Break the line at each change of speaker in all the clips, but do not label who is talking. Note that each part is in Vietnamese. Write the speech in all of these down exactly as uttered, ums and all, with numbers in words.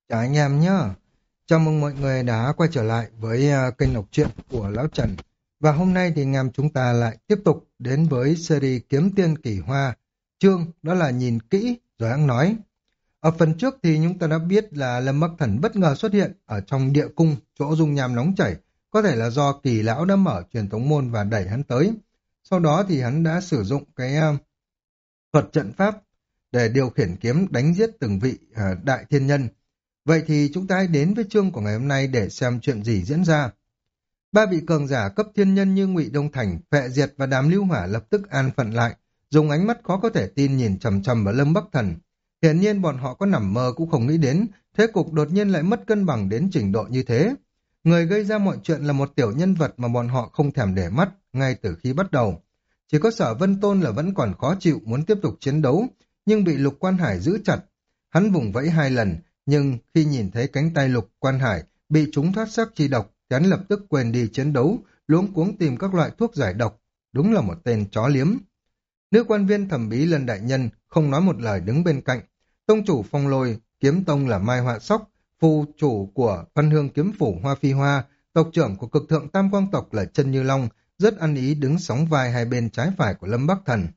Chào anh em nhé. Chào mừng mọi người đã quay trở lại với à, kênh đọc truyện của Lão Trần. Và hôm nay thì anh em chúng ta lại tiếp tục đến với series Kiếm Tiên Kỳ Hoa. Chương đó là nhìn kỹ rồi hẵng nói. Ở phần trước thì chúng ta đã biết là Lâm Bắc Thần bất ngờ xuất hiện ở trong địa cung chỗ dung nham nóng chảy. Có thể là do Kỳ Lão đã mở truyền tống môn và đẩy hắn tới. Sau đó thì hắn đã sử dụng cái à, thuật trận pháp để điều khiển kiếm đánh giết từng vị à, đại thiên nhân. Vậy thì chúng ta hãy đến với chương của ngày hôm nay để xem chuyện gì diễn ra. Ba vị cường giả cấp thiên nhân như Ngụy Đông Thành, Phệ Diệt và Đàm Lưu Hỏa lập tức an phận lại, dùng ánh mắt khó có thể tin nhìn chằm chằm vào Lâm Bắc Thần. Hiển nhiên bọn họ có nằm mơ cũng không nghĩ đến, thế cục đột nhiên lại mất cân bằng đến trình độ như thế. Người gây ra mọi chuyện là một tiểu nhân vật mà bọn họ không thèm để mắt ngay từ khi bắt đầu. Chỉ có Sở Vân Tôn là vẫn còn khó chịu muốn tiếp tục chiến đấu, nhưng bị Lục Quan Hải giữ chặt. Hắn vùng vẫy hai lần, nhưng khi nhìn thấy cánh tay Lục Quan Hải bị trúng thoát sắc chi độc, hắn lập tức quên đi chiến đấu, luống cuống tìm các loại thuốc giải độc. Đúng là một tên chó liếm. Nữ quan viên thẩm bí Lân đại nhân không nói một lời đứng bên cạnh. Tông chủ Phong Lôi, kiếm tông là Mai Họa Sóc, phù chủ của Văn Hương kiếm phủ Hoa Phi Hoa, tộc trưởng của cực thượng Tam Quang tộc là Chân Như Long, rất ăn ý đứng sóng vai hai bên trái phải của Lâm Bắc Thần.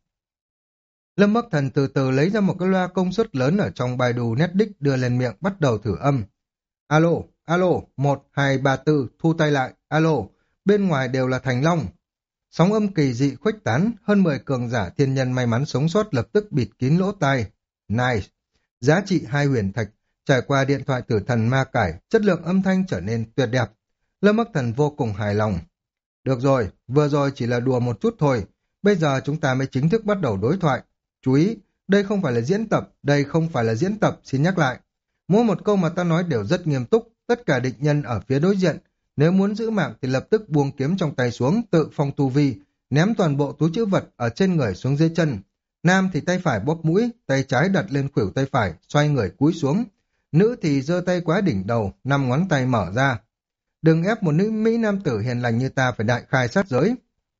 Lâm Bắc Thần từ từ lấy ra một cái loa công suất lớn ở trong Baidu Netdisk đưa lên miệng bắt đầu thử âm. Alo, alo, một, hai, ba, tư, thu tay lại, alo, bên ngoài đều là Thành Long. Sóng âm kỳ dị khuếch tán, hơn mười cường giả thiên nhân may mắn sống sót lập tức bịt kín lỗ tai. Nice! Giá trị hai huyền thạch, trải qua điện thoại tử thần ma cải, chất lượng âm thanh trở nên tuyệt đẹp. Lâm Bắc Thần vô cùng hài lòng. Được rồi, vừa rồi chỉ là đùa một chút thôi, bây giờ chúng ta mới chính thức bắt đầu đối thoại. Chú ý, đây không phải là diễn tập, đây không phải là diễn tập, xin nhắc lại. Mỗi một câu mà ta nói đều rất nghiêm túc, tất cả địch nhân ở phía đối diện. Nếu muốn giữ mạng thì lập tức buông kiếm trong tay xuống, tự phong tu vi, ném toàn bộ túi trữ vật ở trên người xuống dưới chân. Nam thì tay phải bóp mũi, tay trái đặt lên khuỷu tay phải, xoay người cúi xuống. Nữ thì giơ tay quá đỉnh đầu, năm ngón tay mở ra. Đừng ép một nữ Mỹ nam tử hiền lành như ta phải đại khai sát giới.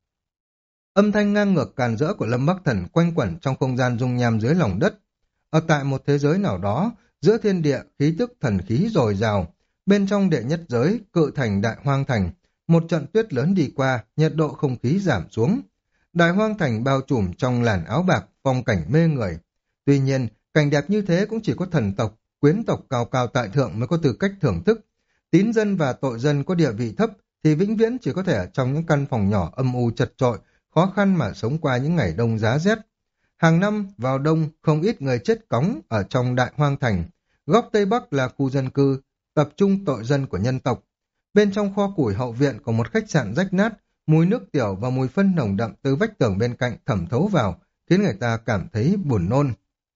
Âm thanh ngang ngược càn rỡ của Lâm Bắc Thần quanh quẩn trong không gian dung nham dưới lòng đất. Ở tại một thế giới nào đó, giữa thiên địa, khí tức thần khí dồi dào, bên trong đệ nhất giới, cự thành đại hoang thành, một trận tuyết lớn đi qua, nhiệt độ không khí giảm xuống. Đại hoang thành bao trùm trong làn áo bạc, phong cảnh mê người. Tuy nhiên, cảnh đẹp như thế cũng chỉ có thần tộc, quyến tộc cao cao tại thượng mới có tư cách thưởng thức. Tín dân và tội dân có địa vị thấp thì vĩnh viễn chỉ có thể ở trong những căn phòng nhỏ âm u chật chội, khó khăn mà sống qua những ngày đông giá rét. Hàng năm vào đông không ít người chết cóng ở trong đại hoang thành. Góc Tây Bắc là khu dân cư, tập trung tội dân của nhân tộc. Bên trong kho củi hậu viện có một khách sạn rách nát, mùi nước tiểu và mùi phân nồng đậm từ vách tường bên cạnh thẩm thấu vào, khiến người ta cảm thấy buồn nôn.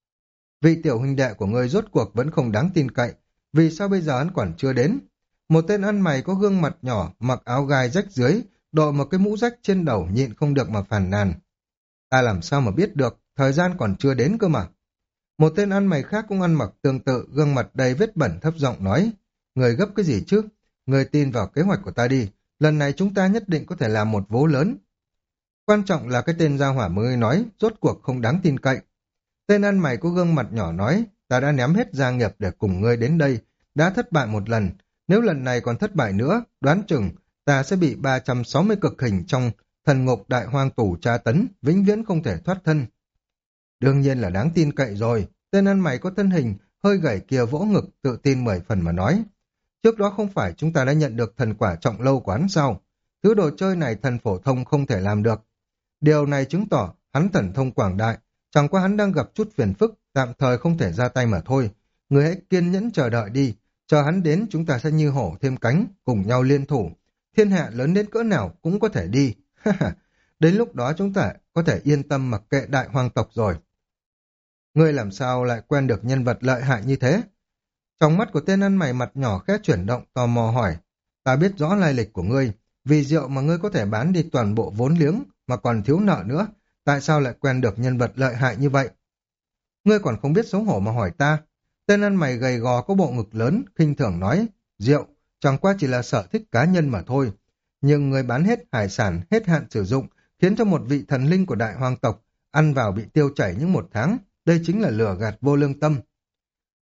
Vị tiểu huynh đệ của ngươi rốt cuộc vẫn không đáng tin cậy, vì sao bây giờ hắn còn chưa đến? Một tên ăn mày có gương mặt nhỏ, mặc áo gai rách dưới, đội một cái mũ rách trên đầu nhịn không được mà phàn nàn. Ta làm sao mà biết được, thời gian còn chưa đến cơ mà. Một tên ăn mày khác cũng ăn mặc tương tự, gương mặt đầy vết bẩn thấp giọng nói, người gấp cái gì chứ? Người tin vào kế hoạch của ta đi, lần này chúng ta nhất định có thể làm một vố lớn. Quan trọng là cái tên gia hỏa mà ngươi nói, rốt cuộc không đáng tin cậy. Tên ăn mày có gương mặt nhỏ nói, ta đã ném hết gia nghiệp để cùng ngươi đến đây, đã thất bại một lần, nếu lần này còn thất bại nữa, đoán chừng ta sẽ bị ba trăm sáu mươi cực hình trong thần ngục đại hoang tù tra tấn, vĩnh viễn không thể thoát thân. Đương nhiên là đáng tin cậy rồi, tên ăn mày có thân hình, hơi gầy kia vỗ ngực, tự tin mười phần mà nói. Trước đó không phải chúng ta đã nhận được thần quả trọng lâu của hắn sao? Thứ đồ chơi này thần phổ thông không thể làm được. Điều này chứng tỏ hắn thần thông quảng đại, chẳng qua hắn đang gặp chút phiền phức, tạm thời không thể ra tay mà thôi. Người hãy kiên nhẫn chờ đợi đi, chờ hắn đến chúng ta sẽ như hổ thêm cánh, cùng nhau liên thủ. Thiên hạ lớn đến cỡ nào cũng có thể đi. Đến lúc đó chúng ta có thể yên tâm mặc kệ đại hoàng tộc rồi. Ngươi làm sao lại quen được nhân vật lợi hại như thế? Trong mắt của tên ăn mày mặt nhỏ khẽ chuyển động tò mò hỏi. Ta biết rõ lai lịch của ngươi, vì rượu mà ngươi có thể bán đi toàn bộ vốn liếng mà còn thiếu nợ nữa. Tại sao lại quen được nhân vật lợi hại như vậy? Ngươi còn không biết xấu hổ mà hỏi ta. Tên ăn mày gầy gò có bộ ngực lớn, khinh thường nói. Rượu, chẳng qua chỉ là sở thích cá nhân mà thôi. Nhưng người bán hết hải sản, hết hạn sử dụng, khiến cho một vị thần linh của đại hoang tộc ăn vào bị tiêu chảy những một tháng. Đây chính là lừa gạt vô lương tâm.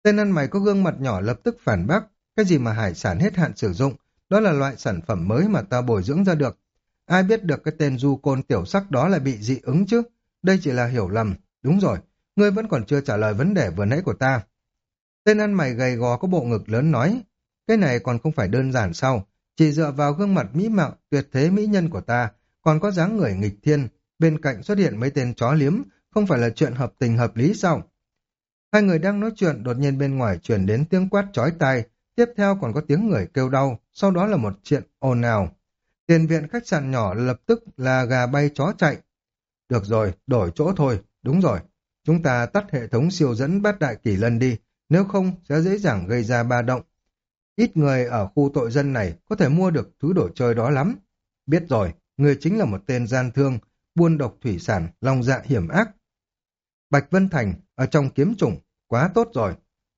Tên ăn mày có gương mặt nhỏ lập tức phản bác, cái gì mà hải sản hết hạn sử dụng, đó là loại sản phẩm mới mà ta bồi dưỡng ra được. Ai biết được cái tên du côn tiểu sắc đó là bị dị ứng chứ? Đây chỉ là hiểu lầm. Đúng rồi, ngươi vẫn còn chưa trả lời vấn đề vừa nãy của ta. Tên ăn mày gầy gò có bộ ngực lớn nói, cái này còn không phải đơn giản sao? Chỉ dựa vào gương mặt mỹ mạo, tuyệt thế mỹ nhân của ta, còn có dáng người nghịch thiên, bên cạnh xuất hiện mấy tên chó liếm, không phải là chuyện hợp tình hợp lý sao? Hai người đang nói chuyện, đột nhiên bên ngoài truyền đến tiếng quát chói tai, tiếp theo còn có tiếng người kêu đau, sau đó là một chuyện ồn ào. Tiền viện khách sạn nhỏ lập tức là gà bay chó chạy. Được rồi, đổi chỗ thôi, đúng rồi. Chúng ta tắt hệ thống siêu dẫn bát đại kỷ lân đi, nếu không sẽ dễ dàng gây ra ba động. Ít người ở khu tội dân này có thể mua được thứ đồ chơi đó lắm. Biết rồi, người chính là một tên gian thương, buôn độc thủy sản, lòng dạ hiểm ác. Bạch Vân Thành, ở trong kiếm trùng, quá tốt rồi.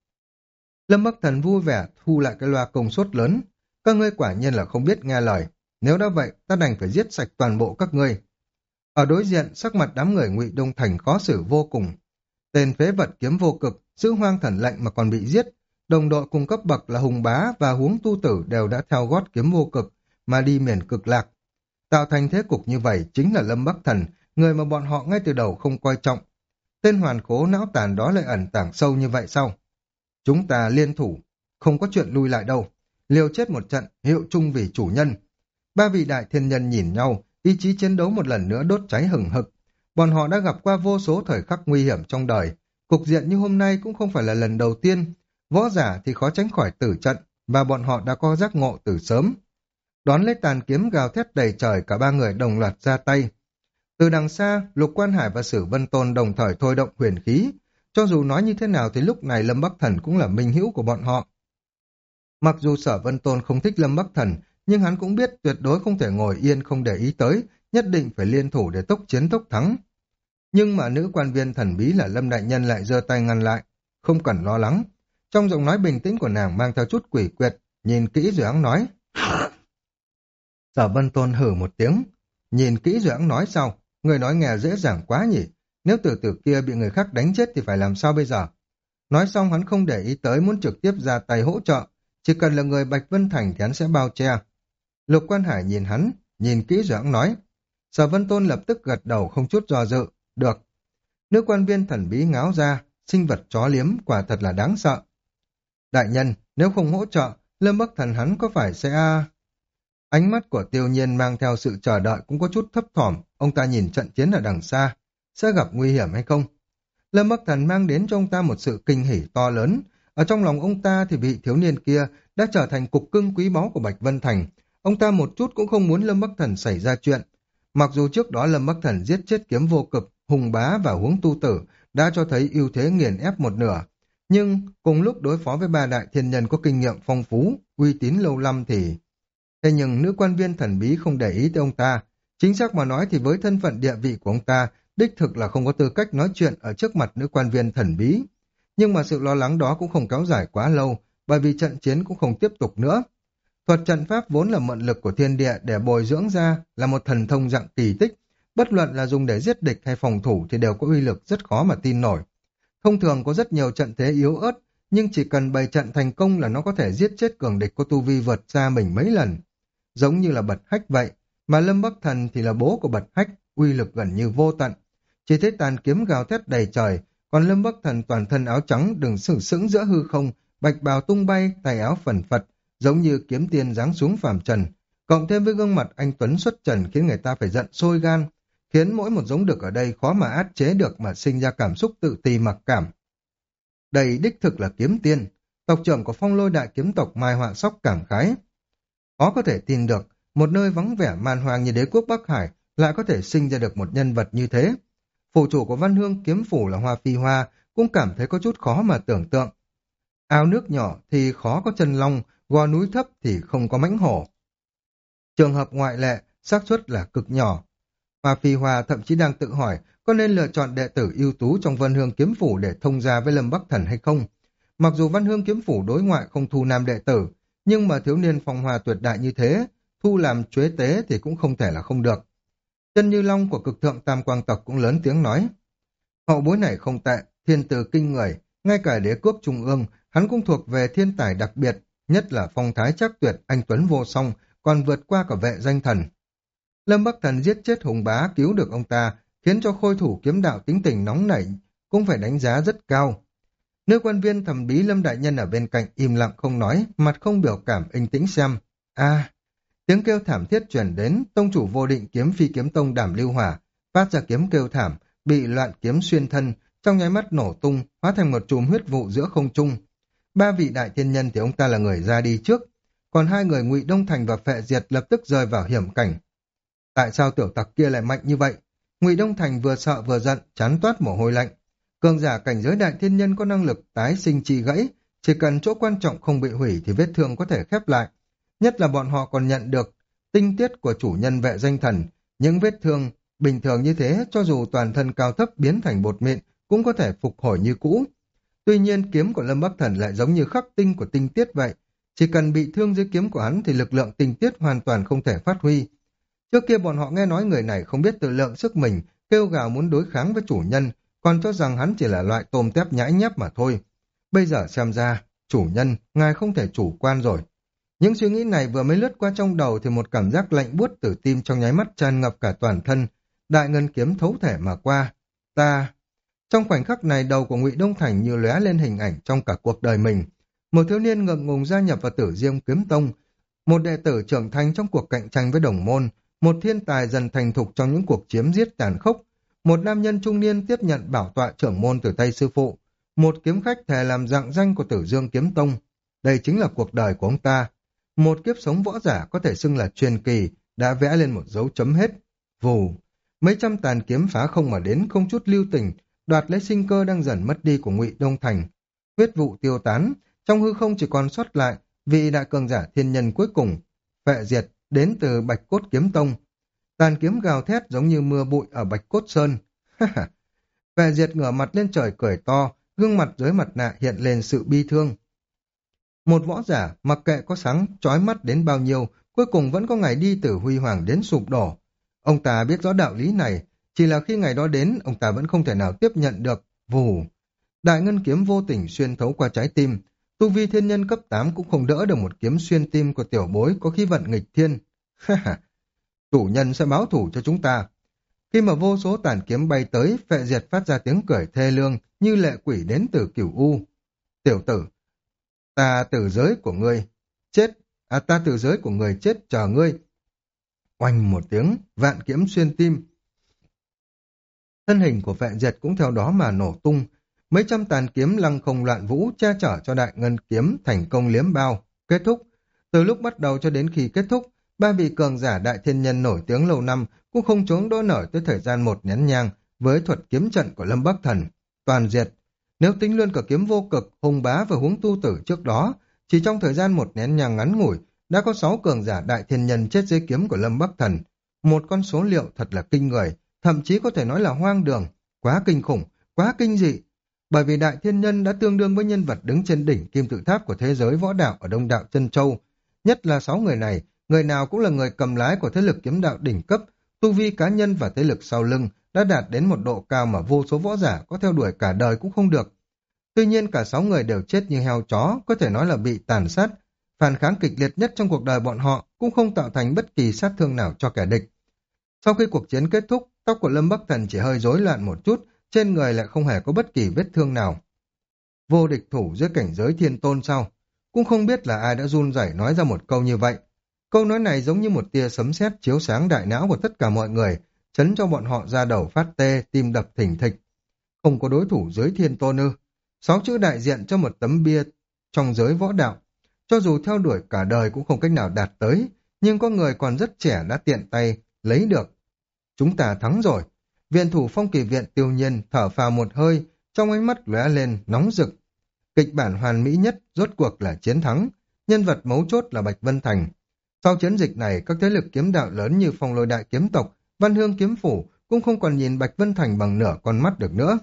Lâm Bắc Thần vui vẻ thu lại cái loa công suất lớn. Các ngươi quả nhiên là không biết nghe lời. Nếu đã vậy, ta đành phải giết sạch toàn bộ các ngươi. Ở đối diện, sắc mặt đám người Ngụy Đông Thành khó xử vô cùng. Tên phế vật kiếm vô cực, giữ hoang thần lệnh mà còn bị giết. Đồng đội cùng cấp bậc là Hùng Bá và Huống Tu Tử đều đã theo gót kiếm vô cực mà đi miền cực lạc. Tạo thành thế cục như vậy chính là Lâm Bắc Thần, người mà bọn họ ngay từ đầu không coi trọng. Tên hoàn cố não tàn đó lại ẩn tàng sâu như vậy sao? Chúng ta liên thủ, không có chuyện lui lại đâu. Liều chết một trận, hiệu chung vì chủ nhân. Ba vị đại thiên nhân nhìn nhau, ý chí chiến đấu một lần nữa đốt cháy hừng hực. Bọn họ đã gặp qua vô số thời khắc nguy hiểm trong đời. Cục diện như hôm nay cũng không phải là lần đầu tiên. Võ giả thì khó tránh khỏi tử trận, và bọn họ đã có giác ngộ từ sớm. Đón lấy tàn kiếm gào thét đầy trời, cả ba người đồng loạt ra tay. Từ đằng xa, Lục Quan Hải và Sử Vân Tôn đồng thời thôi động huyền khí. Cho dù nói như thế nào thì lúc này Lâm Bắc Thần cũng là minh hữu của bọn họ. Mặc dù Sở Vân Tôn không thích Lâm Bắc Thần, nhưng hắn cũng biết tuyệt đối không thể ngồi yên không để ý tới, nhất định phải liên thủ để tốc chiến tốc thắng. Nhưng mà nữ quan viên thần bí là Lâm Đại Nhân lại giơ tay ngăn lại. Không cần lo lắng. Trong giọng nói bình tĩnh của nàng mang theo chút quỷ quyệt, nhìn kỹ rồi hắn nói. Sở Vân Tôn hử một tiếng. Nhìn kỹ rồi hắn nói sao? Người nói nghe dễ dàng quá nhỉ? Nếu tử tử kia bị người khác đánh chết thì phải làm sao bây giờ? Nói xong hắn không để ý tới, muốn trực tiếp ra tay hỗ trợ. Chỉ cần là người Bạch Vân Thành thì hắn sẽ bao che. Lục Quan Hải nhìn hắn, nhìn kỹ rồi hắn nói. Sở Vân Tôn lập tức gật đầu không chút do dự. Được. Nữ quan viên thần bí ngáo ra, sinh vật chó liếm quả thật là đáng sợ. Đại nhân, nếu không hỗ trợ, Lâm Bắc Thần hắn có phải sẽ... Ánh mắt của Tiêu Nhiên mang theo sự chờ đợi cũng có chút thấp thỏm, ông ta nhìn trận chiến ở đằng xa, sẽ gặp nguy hiểm hay không? Lâm Bắc Thần mang đến cho ông ta một sự kinh hỉ to lớn, ở trong lòng ông ta thì vị thiếu niên kia đã trở thành cục cưng quý báu của Bạch Vân Thành, ông ta một chút cũng không muốn Lâm Bắc Thần xảy ra chuyện. Mặc dù trước đó Lâm Bắc Thần giết chết kiếm vô cực, Hùng Bá và Huống Tu Tử đã cho thấy ưu thế nghiền ép một nửa, nhưng cùng lúc đối phó với ba đại thiên nhân có kinh nghiệm phong phú, uy tín lâu năm thì... Thế nhưng nữ quan viên thần bí không để ý tới ông ta. Chính xác mà nói thì với thân phận địa vị của ông ta, đích thực là không có tư cách nói chuyện ở trước mặt nữ quan viên thần bí. Nhưng mà sự lo lắng đó cũng không kéo dài quá lâu, bởi vì trận chiến cũng không tiếp tục nữa. Thuật trận pháp vốn là mượn lực của thiên địa để bồi dưỡng ra, là một thần thông dạng kỳ tích. Bất luận là dùng để giết địch hay phòng thủ thì đều có uy lực rất khó mà tin nổi. Thông thường có rất nhiều trận thế yếu ớt, nhưng chỉ cần bày trận thành công là nó có thể giết chết cường địch có tu vi vượt xa mình mấy lần. Giống như là Bật Hách vậy, mà Lâm Bắc Thần thì là bố của Bật Hách, uy lực gần như vô tận. Chỉ thấy tàn kiếm gào thét đầy trời, còn Lâm Bắc Thần toàn thân áo trắng đứng sừng sững giữa hư không, bạch bào tung bay, tay áo phần phật, giống như kiếm tiên giáng xuống phàm trần. Cộng thêm với gương mặt anh Tuấn xuất trần khiến người ta phải giận sôi gan, khiến mỗi một giống đực ở đây khó mà át chế được mà sinh ra cảm xúc tự ti mặc cảm. Đây đích thực là kiếm tiên, tộc trưởng của Phong Lôi Đại Kiếm tộc Mai Họa Sóc cảm khái. Khó có thể tin được, một nơi vắng vẻ man hoang như đế quốc Bắc Hải lại có thể sinh ra được một nhân vật như thế. Phủ chủ của Văn Hương kiếm phủ là Hoa Phi Hoa cũng cảm thấy có chút khó mà tưởng tượng. Ao nước nhỏ thì khó có chân long, gò núi thấp thì không có mãnh hổ. Trường hợp ngoại lệ, xác suất là cực nhỏ. Hoa Phi Hoa thậm chí đang tự hỏi có nên lựa chọn đệ tử ưu tú trong Văn Hương kiếm phủ để thông gia với Lâm Bắc Thần hay không. Mặc dù Văn Hương kiếm phủ đối ngoại không thu nam đệ tử, nhưng mà thiếu niên phong hoa tuyệt đại như thế, thu làm chuế tế thì cũng không thể là không được. Chân Như Long của cực thượng tam quang tộc cũng lớn tiếng nói. Hậu bối này không tệ, thiên từ kinh người, Ngay cả đế quốc trung ương, hắn cũng thuộc về thiên tài đặc biệt, nhất là phong thái chắc tuyệt, anh tuấn vô song, còn vượt qua cả vệ danh thần. Lâm Bắc Thần giết chết Hùng Bá cứu được ông ta, khiến cho khôi thủ kiếm đạo tính tình nóng nảy, cũng phải đánh giá rất cao. Nữ quan viên thẩm bí Lâm Đại Nhân ở bên cạnh im lặng không nói, mặt không biểu cảm yên tĩnh xem. A, tiếng kêu thảm thiết truyền đến, tông chủ vô định kiếm phi kiếm tông Đàm Lưu Hỏa, phát ra kiếm kêu thảm, bị loạn kiếm xuyên thân, trong nháy mắt nổ tung, hóa thành một chùm huyết vụ giữa không trung. Ba vị đại thiên nhân thì ông ta là người ra đi trước, còn hai người Ngụy Đông Thành và Phệ Diệt lập tức rơi vào hiểm cảnh. Tại sao tiểu tặc kia lại mạnh như vậy? Ngụy Đông Thành vừa sợ vừa giận, chán toát mồ hôi lạnh. Cường giả cảnh giới đại thiên nhân có năng lực tái sinh chi gãy, chỉ cần chỗ quan trọng không bị hủy thì vết thương có thể khép lại. Nhất là bọn họ còn nhận được tinh tiết của chủ nhân vệ danh thần, những vết thương bình thường như thế cho dù toàn thân cao thấp biến thành bột mịn cũng có thể phục hồi như cũ. Tuy nhiên kiếm của Lâm Bắc Thần lại giống như khắc tinh của tinh tiết vậy, chỉ cần bị thương dưới kiếm của hắn thì lực lượng tinh tiết hoàn toàn không thể phát huy. Trước kia bọn họ nghe nói người này không biết tự lượng sức mình, kêu gào muốn đối kháng với chủ nhân, còn cho rằng hắn chỉ là loại tôm tép nhãi nhép mà thôi. Bây giờ xem ra, chủ nhân, ngài không thể chủ quan rồi. Những suy nghĩ này vừa mới lướt qua trong đầu thì một cảm giác lạnh buốt từ tim trong nháy mắt tràn ngập cả toàn thân, đại ngân kiếm thấu thể mà qua. Ta... Trong khoảnh khắc này đầu của Ngụy Đông Thành như lóe lên hình ảnh trong cả cuộc đời mình. Một thiếu niên ngượng ngùng gia nhập vào Tử Diêm Kiếm Tông, một đệ tử trưởng thành trong cuộc cạnh tranh với đồng môn, một thiên tài dần thành thục trong những cuộc chiếm giết tàn khốc, một nam nhân trung niên tiếp nhận bảo tọa trưởng môn từ tay sư phụ, một kiếm khách thề làm rạng danh của Tử Dương Kiếm Tông. Đây chính là cuộc đời của ông ta. Một kiếp sống võ giả có thể xưng là truyền kỳ, đã vẽ lên một dấu chấm hết. Vù, mấy trăm tàn kiếm phá không mà đến, không chút lưu tình, đoạt lấy sinh cơ đang dần mất đi của Ngụy Đông Thành. Huyết vụ tiêu tán, trong hư không chỉ còn sót lại vị đại cường giả thiên nhân cuối cùng, Phệ Diệt, đến từ Bạch Cốt Kiếm Tông. Tàn kiếm gào thét giống như mưa bụi ở Bạch Cốt Sơn. Phệ Diệt ngửa mặt lên trời cười to, gương mặt dưới mặt nạ hiện lên sự bi thương. Một võ giả, mặc kệ có sáng chói mắt đến bao nhiêu, cuối cùng vẫn có ngày đi từ huy hoàng đến sụp đổ. Ông ta biết rõ đạo lý này, chỉ là khi ngày đó đến, ông ta vẫn không thể nào tiếp nhận được. Vù, đại ngân kiếm vô tình xuyên thấu qua trái tim. Tu vi thiên nhân cấp tám cũng không đỡ được một kiếm xuyên tim của tiểu bối có khí vận nghịch thiên. Chủ nhân sẽ báo thủ cho chúng ta. Khi mà vô số tàn kiếm bay tới, Phệ Diệt phát ra tiếng cười thê lương như lệ quỷ đến từ Cửu U. Tiểu tử, ta từ giới của ngươi chết, à ta từ giới của người chết chờ ngươi. Oanh một tiếng, vạn kiếm xuyên tim. Thân hình của Phệ Diệt cũng theo đó mà nổ tung. Mấy trăm tàn kiếm lăng không loạn vũ che chở cho đại ngân kiếm thành công liếm bao. Kết thúc. Từ lúc bắt đầu cho đến khi kết thúc, ba vị cường giả đại thiên nhân nổi tiếng lâu năm cũng không chống đỡ nổi tới thời gian một nén nhang với thuật kiếm trận của Lâm Bắc Thần. Toàn diệt. Nếu tính luôn cả kiếm vô cực, Hùng Bá và Huống Tu Tử trước đó, chỉ trong thời gian một nén nhang ngắn ngủi, đã có sáu cường giả đại thiên nhân chết dưới kiếm của Lâm Bắc Thần. Một con số liệu thật là kinh người, thậm chí có thể nói là hoang đường, quá kinh khủng, quá kinh dị. Bởi vì đại thiên nhân đã tương đương với nhân vật đứng trên đỉnh kim tự tháp của thế giới võ đạo ở Đông Đạo Chân Châu. Nhất là sáu người này, người nào cũng là người cầm lái của thế lực kiếm đạo đỉnh cấp, tu vi cá nhân và thế lực sau lưng đã đạt đến một độ cao mà vô số võ giả có theo đuổi cả đời cũng không được. Tuy nhiên cả sáu người đều chết như heo chó, có thể nói là bị tàn sát. Phản kháng kịch liệt nhất trong cuộc đời bọn họ cũng không tạo thành bất kỳ sát thương nào cho kẻ địch. Sau khi cuộc chiến kết thúc, tóc của Lâm Bắc Thần chỉ hơi rối loạn một chút, trên người lại không hề có bất kỳ vết thương nào. Vô địch thủ dưới cảnh giới thiên tôn sao? Cũng không biết là ai đã run rẩy nói ra một câu như vậy. Câu nói này giống như một tia sấm sét chiếu sáng đại não của tất cả mọi người, chấn cho bọn họ ra đầu phát tê, tim đập thình thịch. Không có đối thủ dưới thiên tôn ư? Sáu chữ đại diện cho một tấm bia trong giới võ đạo. Cho dù theo đuổi cả đời cũng không cách nào đạt tới, nhưng có người còn rất trẻ đã tiện tay lấy được. Chúng ta thắng rồi. Viện thủ Phong Kỳ Viện Tiêu Nhiên thở phào một hơi, trong ánh mắt lóe lên nóng rực. Kịch bản hoàn mỹ nhất rốt cuộc là chiến thắng, nhân vật mấu chốt là Bạch Vân Thành. Sau chiến dịch này, các thế lực kiếm đạo lớn như Phong Lôi Đại Kiếm Tộc, Văn Hương Kiếm Phủ cũng không còn nhìn Bạch Vân Thành bằng nửa con mắt được nữa.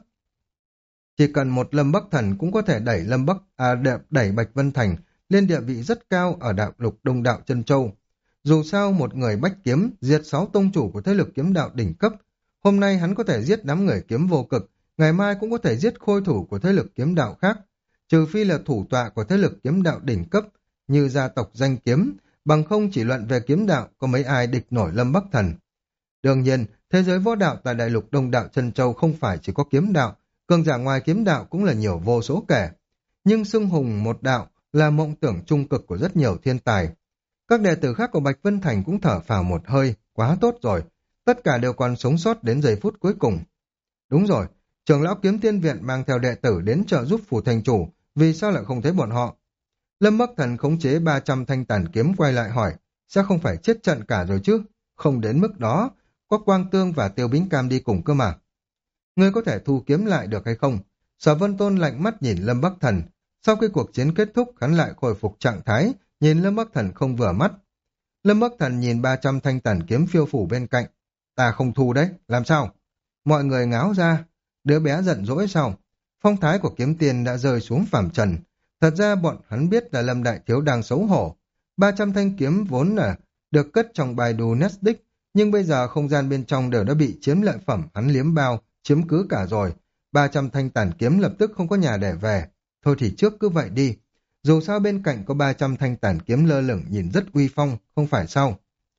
Chỉ cần một Lâm Bắc Thần cũng có thể đẩy Lâm Bắc à, đẩy Bạch Vân Thành lên địa vị rất cao ở đạo lục Đông Đạo Chân Châu. Dù sao một người bách kiếm diệt sáu tông chủ của thế lực kiếm đạo đỉnh cấp, hôm nay hắn có thể giết đám người kiếm vô cực, ngày mai cũng có thể giết khôi thủ của thế lực kiếm đạo khác, trừ phi là thủ tọa của thế lực kiếm đạo đỉnh cấp như gia tộc danh kiếm, bằng không chỉ luận về kiếm đạo có mấy ai địch nổi Lâm Bắc Thần. Đương nhiên, thế giới võ đạo tại đại lục Đông Đạo Chân Châu không phải chỉ có kiếm đạo, cường giả ngoài kiếm đạo cũng là nhiều vô số kể. Nhưng xưng hùng một đạo là mộng tưởng trung cực của rất nhiều thiên tài. Các đệ tử khác của Bạch Vân Thành cũng thở phào một hơi, quá tốt rồi, tất cả đều còn sống sót đến giây phút cuối cùng. Đúng rồi, trưởng lão Kiếm Tiên Viện mang theo đệ tử đến trợ giúp phủ thành chủ, vì sao lại không thấy bọn họ? Lâm Bắc Thần khống chế ba trăm thanh tản kiếm quay lại hỏi, sẽ không phải chết trận cả rồi chứ? Không đến mức đó, có Quang Tương và Tiêu Bính Cam đi cùng cơ mà. Ngươi có thể thu kiếm lại được hay không? Sở Vân Tôn lạnh mắt nhìn Lâm Bắc Thần. Sau khi cuộc chiến kết thúc, hắn lại khôi phục trạng thái, nhìn Lâm Bắc Thần không vừa mắt. Lâm Bắc Thần nhìn ba trăm thanh tản kiếm phiêu phủ bên cạnh. Ta không thu đấy, làm sao? Mọi người ngáo ra. Đứa bé giận dỗi sao? Phong thái của kiếm tiền đã rơi xuống phàm trần. Thật ra bọn hắn biết là Lâm Đại Thiếu đang xấu hổ. ba trăm thanh kiếm vốn là được cất trong bài đù Nesdic, nhưng bây giờ không gian bên trong đều đã bị chiếm lợi phẩm hắn liếm bao, chiếm cứ cả rồi. ba trăm thanh tản kiếm lập tức không có nhà để về. Thôi thì trước cứ vậy đi. Dù sao bên cạnh có ba trăm thanh tản kiếm lơ lửng nhìn rất uy phong, không phải sao?